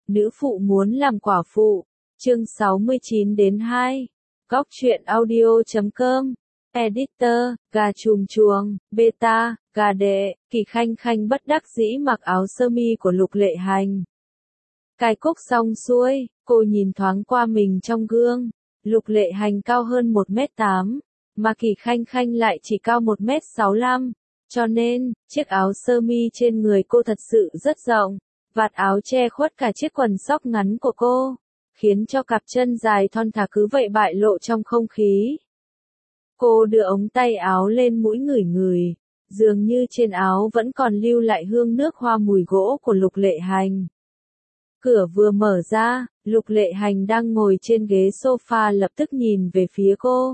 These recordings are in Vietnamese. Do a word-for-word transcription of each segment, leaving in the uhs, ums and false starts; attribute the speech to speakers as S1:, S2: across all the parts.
S1: Nữ phụ muốn làm quả phụ, chương sáu mươi chín đến hai. Góc truyện audio chấm com. Editor, gà chuồng chuồng, beta, gà đệ, Kỳ Khanh Khanh bất đắc dĩ mặc áo sơ mi của Lục Lệ Hành. Cài cúc xong xuôi, cô nhìn thoáng qua mình trong gương. Lục Lệ Hành cao hơn một mét tám, mà Kỳ Khanh Khanh lại chỉ cao một mét sáu lăm, cho nên, chiếc áo sơ mi trên người cô thật sự rất rộng, vạt áo che khuất cả chiếc quần sóc ngắn của cô, khiến cho cặp chân dài thon thả cứ vậy bại lộ trong không khí. Cô đưa ống tay áo lên mũi ngửi ngửi, dường như trên áo vẫn còn lưu lại hương nước hoa mùi gỗ của Lục Lệ Hành. Cửa vừa mở ra, Lục Lệ Hành đang ngồi trên ghế sofa lập tức nhìn về phía cô.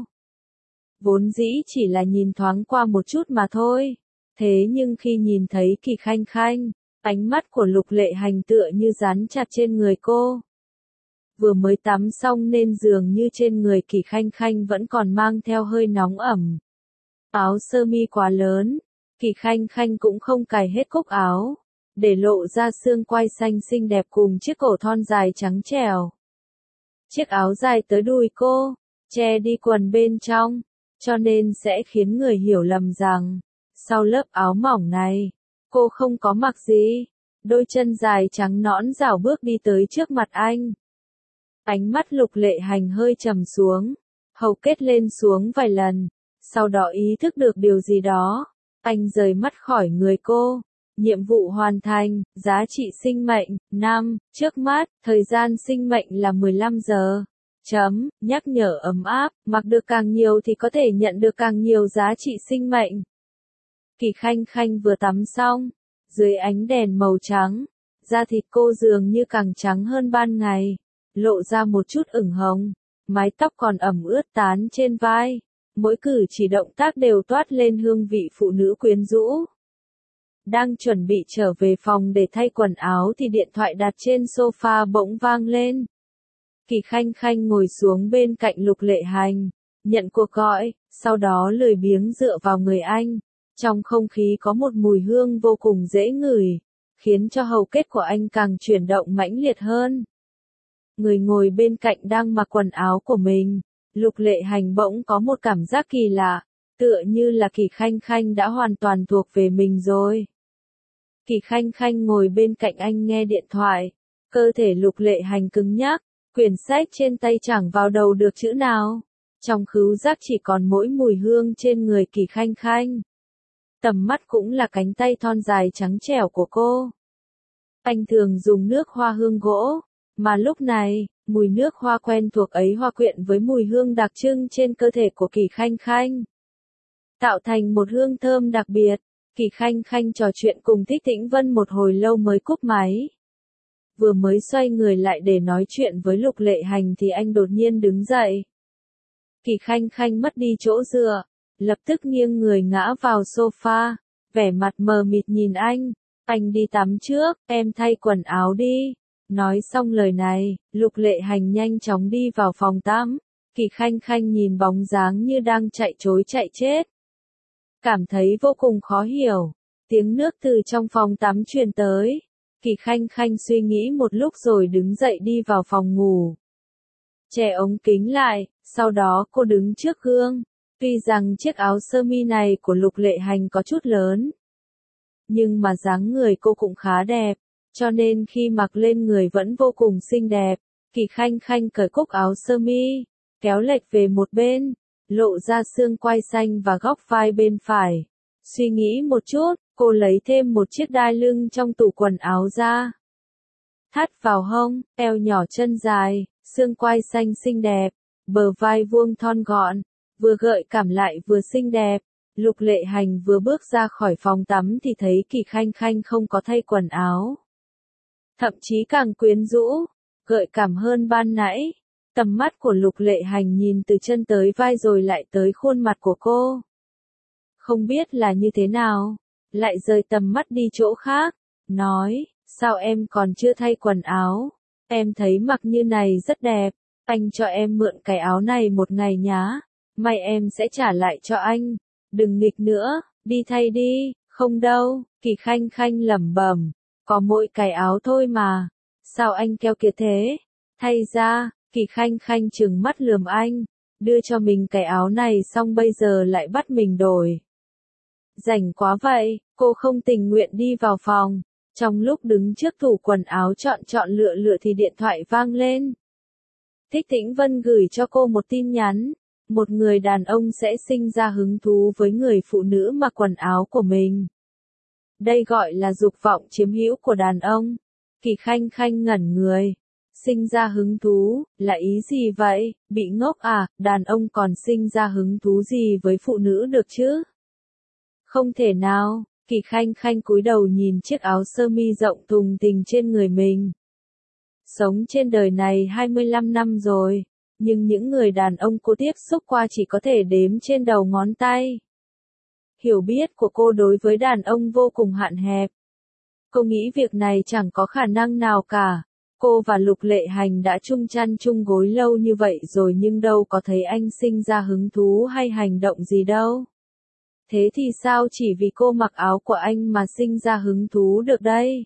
S1: Vốn dĩ chỉ là nhìn thoáng qua một chút mà thôi, thế nhưng khi nhìn thấy Kỳ Khanh Khanh, ánh mắt của Lục Lệ Hành tựa như dán chặt trên người cô. Vừa mới tắm xong nên dường như trên người Kỳ Khanh Khanh vẫn còn mang theo hơi nóng ẩm. Áo sơ mi quá lớn, Kỳ Khanh Khanh cũng không cài hết cúc áo, để lộ ra xương quai xanh xinh đẹp cùng chiếc cổ thon dài trắng trẻo. Chiếc áo dài tới đùi cô, che đi quần bên trong, cho nên sẽ khiến người hiểu lầm rằng, sau lớp áo mỏng này, cô không có mặc gì. Đôi chân dài trắng nõn rảo bước đi tới trước mặt anh. Ánh mắt Lục Lệ Hành hơi trầm xuống, hầu kết lên xuống vài lần, sau đó ý thức được điều gì đó, anh rời mắt khỏi người cô. Nhiệm vụ hoàn thành, giá trị sinh mệnh, năm, trước mắt, thời gian sinh mệnh là mười lăm giờ. Chấm, nhắc nhở ấm áp, mặc được càng nhiều thì có thể nhận được càng nhiều giá trị sinh mệnh. Kỳ Khanh Khanh vừa tắm xong, dưới ánh đèn màu trắng, da thịt cô dường như càng trắng hơn ban ngày, lộ ra một chút ửng hồng, mái tóc còn ẩm ướt tán trên vai, mỗi cử chỉ động tác đều toát lên hương vị phụ nữ quyến rũ. Đang chuẩn bị trở về phòng để thay quần áo thì điện thoại đặt trên sofa bỗng vang lên. Kỳ Khanh Khanh ngồi xuống bên cạnh Lục Lệ Hành, nhận cuộc gọi, sau đó lười biếng dựa vào người anh. Trong không khí có một mùi hương vô cùng dễ ngửi, khiến cho hầu kết của anh càng chuyển động mãnh liệt hơn. Người ngồi bên cạnh đang mặc quần áo của mình, Lục Lệ Hành bỗng có một cảm giác kỳ lạ, tựa như là Kỳ Khanh Khanh đã hoàn toàn thuộc về mình rồi. Kỳ Khanh Khanh ngồi bên cạnh anh nghe điện thoại, cơ thể Lục Lệ Hành cứng nhắc, quyển sách trên tay chẳng vào đầu được chữ nào, trong khứu giác chỉ còn mỗi mùi hương trên người Kỳ Khanh Khanh. Tầm mắt cũng là cánh tay thon dài trắng trẻo của cô. Anh thường dùng nước hoa hương gỗ, mà lúc này, mùi nước hoa quen thuộc ấy hòa quyện với mùi hương đặc trưng trên cơ thể của Kỳ Khanh Khanh, tạo thành một hương thơm đặc biệt. Kỳ Khanh Khanh trò chuyện cùng Thích Tĩnh Vân một hồi lâu mới cúp máy. Vừa mới xoay người lại để nói chuyện với Lục Lệ Hành thì anh đột nhiên đứng dậy. Kỳ Khanh Khanh mất đi chỗ dựa, lập tức nghiêng người ngã vào sofa, vẻ mặt mờ mịt nhìn anh. Anh đi tắm trước, em thay quần áo đi. Nói xong lời này, Lục Lệ Hành nhanh chóng đi vào phòng tắm. Kỳ Khanh Khanh nhìn bóng dáng như đang chạy trối chạy chết, cảm thấy vô cùng khó hiểu. Tiếng nước từ trong phòng tắm truyền tới. Kỳ Khanh Khanh suy nghĩ một lúc rồi đứng dậy đi vào phòng ngủ. Che ống kính lại, sau đó cô đứng trước gương. Tuy rằng chiếc áo sơ mi này của Lục Lệ Hành có chút lớn, nhưng mà dáng người cô cũng khá đẹp, cho nên khi mặc lên người vẫn vô cùng xinh đẹp. Kỳ Khanh Khanh cởi cúc áo sơ mi, kéo lệch về một bên, lộ ra xương quai xanh và góc vai bên phải. Suy nghĩ một chút, cô lấy thêm một chiếc đai lưng trong tủ quần áo ra, thắt vào hông, eo nhỏ chân dài, xương quai xanh xinh đẹp, bờ vai vuông thon gọn, vừa gợi cảm lại vừa xinh đẹp. Lục Lệ Hành vừa bước ra khỏi phòng tắm thì thấy Kỳ Khanh Khanh không có thay quần áo, thậm chí càng quyến rũ, gợi cảm hơn ban nãy. Tầm mắt của Lục Lệ Hành nhìn từ chân tới vai rồi lại tới khuôn mặt của cô. Không biết là như thế nào, lại rời tầm mắt đi chỗ khác, nói, sao em còn chưa thay quần áo, em thấy mặc như này rất đẹp, anh cho em mượn cái áo này một ngày nhá, may em sẽ trả lại cho anh, đừng nghịch nữa, đi thay đi. Không đâu, Kỳ Khanh Khanh lẩm bẩm, có mỗi cái áo thôi mà, Sao anh keo kiệt thế? Thay ra, Kỳ Khanh Khanh trừng mắt lườm anh, đưa cho mình cái áo này xong bây giờ lại bắt mình đổi. Rảnh quá vậy, cô không tình nguyện đi vào phòng. Trong lúc đứng trước tủ quần áo chọn chọn lựa lựa thì điện thoại vang lên. Thích Tĩnh Vân gửi cho cô một tin nhắn. Một người đàn ông sẽ sinh ra hứng thú với người phụ nữ mặc quần áo của mình. Đây gọi là dục vọng chiếm hữu của đàn ông. Kỳ Khanh Khanh ngẩn người. Sinh ra hứng thú, là ý gì vậy? Bị ngốc à, đàn ông còn sinh ra hứng thú gì với phụ nữ được chứ? Không thể nào. Kỳ Khanh Khanh cúi đầu nhìn chiếc áo sơ mi rộng thùng thình trên người mình. Sống trên đời này hai mươi lăm năm rồi, nhưng những người đàn ông cô tiếp xúc qua chỉ có thể đếm trên đầu ngón tay. Hiểu biết của cô đối với đàn ông vô cùng hạn hẹp. Cô nghĩ việc này chẳng có khả năng nào cả. Cô và Lục Lệ Hành đã chung chăn chung gối lâu như vậy rồi nhưng đâu có thấy anh sinh ra hứng thú hay hành động gì đâu. Thế thì sao chỉ vì cô mặc áo của anh mà sinh ra hứng thú được đây?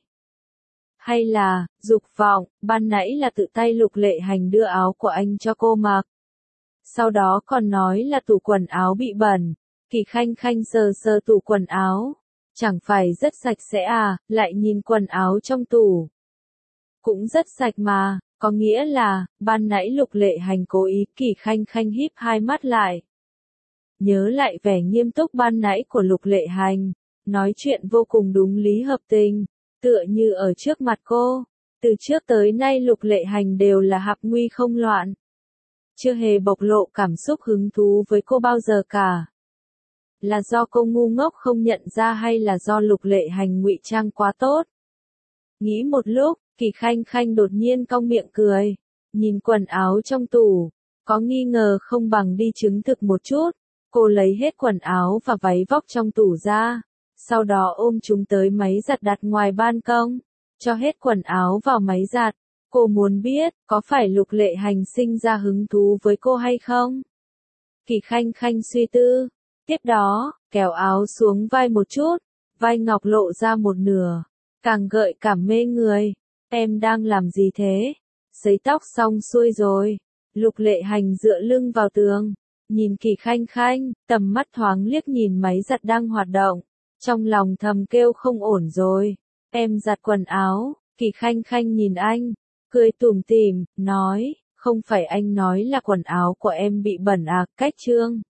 S1: Hay là, dục vọng, ban nãy là tự tay Lục Lệ Hành đưa áo của anh cho cô mặc. Sau đó còn nói là tủ quần áo bị bẩn. Kỳ Khanh Khanh sờ sờ tủ quần áo. Chẳng phải rất sạch sẽ à, lại nhìn quần áo trong tủ. Cũng rất sạch mà, có nghĩa là, ban nãy Lục Lệ Hành cố ý. Kỳ Khanh Khanh híp hai mắt lại. Nhớ lại vẻ nghiêm túc ban nãy của Lục Lệ Hành, nói chuyện vô cùng đúng lý hợp tình, tựa như ở trước mặt cô. Từ trước tới nay Lục Lệ Hành đều là hạp nguy không loạn. Chưa hề bộc lộ cảm xúc hứng thú với cô bao giờ cả. Là do cô ngu ngốc không nhận ra hay là do Lục Lệ Hành ngụy trang quá tốt? Nghĩ một lúc, Kỳ Khanh Khanh đột nhiên cong miệng cười, nhìn quần áo trong tủ, có nghi ngờ không bằng đi chứng thực một chút. Cô lấy hết quần áo và váy vóc trong tủ ra, sau đó ôm chúng tới máy giặt đặt ngoài ban công, cho hết quần áo vào máy giặt. Cô muốn biết, có phải Lục Lệ Hành sinh ra hứng thú với cô hay không? Kỳ Khanh Khanh suy tư, tiếp đó, kéo áo xuống vai một chút, vai ngọc lộ ra một nửa, càng gợi cảm mê người. Em đang làm gì thế? Sấy tóc xong xuôi rồi. Lục Lệ Hành dựa lưng vào tường. Nhìn Kỳ Khanh Khanh, tầm mắt thoáng liếc nhìn máy giặt đang hoạt động. Trong lòng thầm kêu không ổn rồi. Em giặt quần áo. Kỳ Khanh Khanh nhìn anh, cười tủm tỉm, nói, không phải anh nói là quần áo của em bị bẩn à? Cách Trương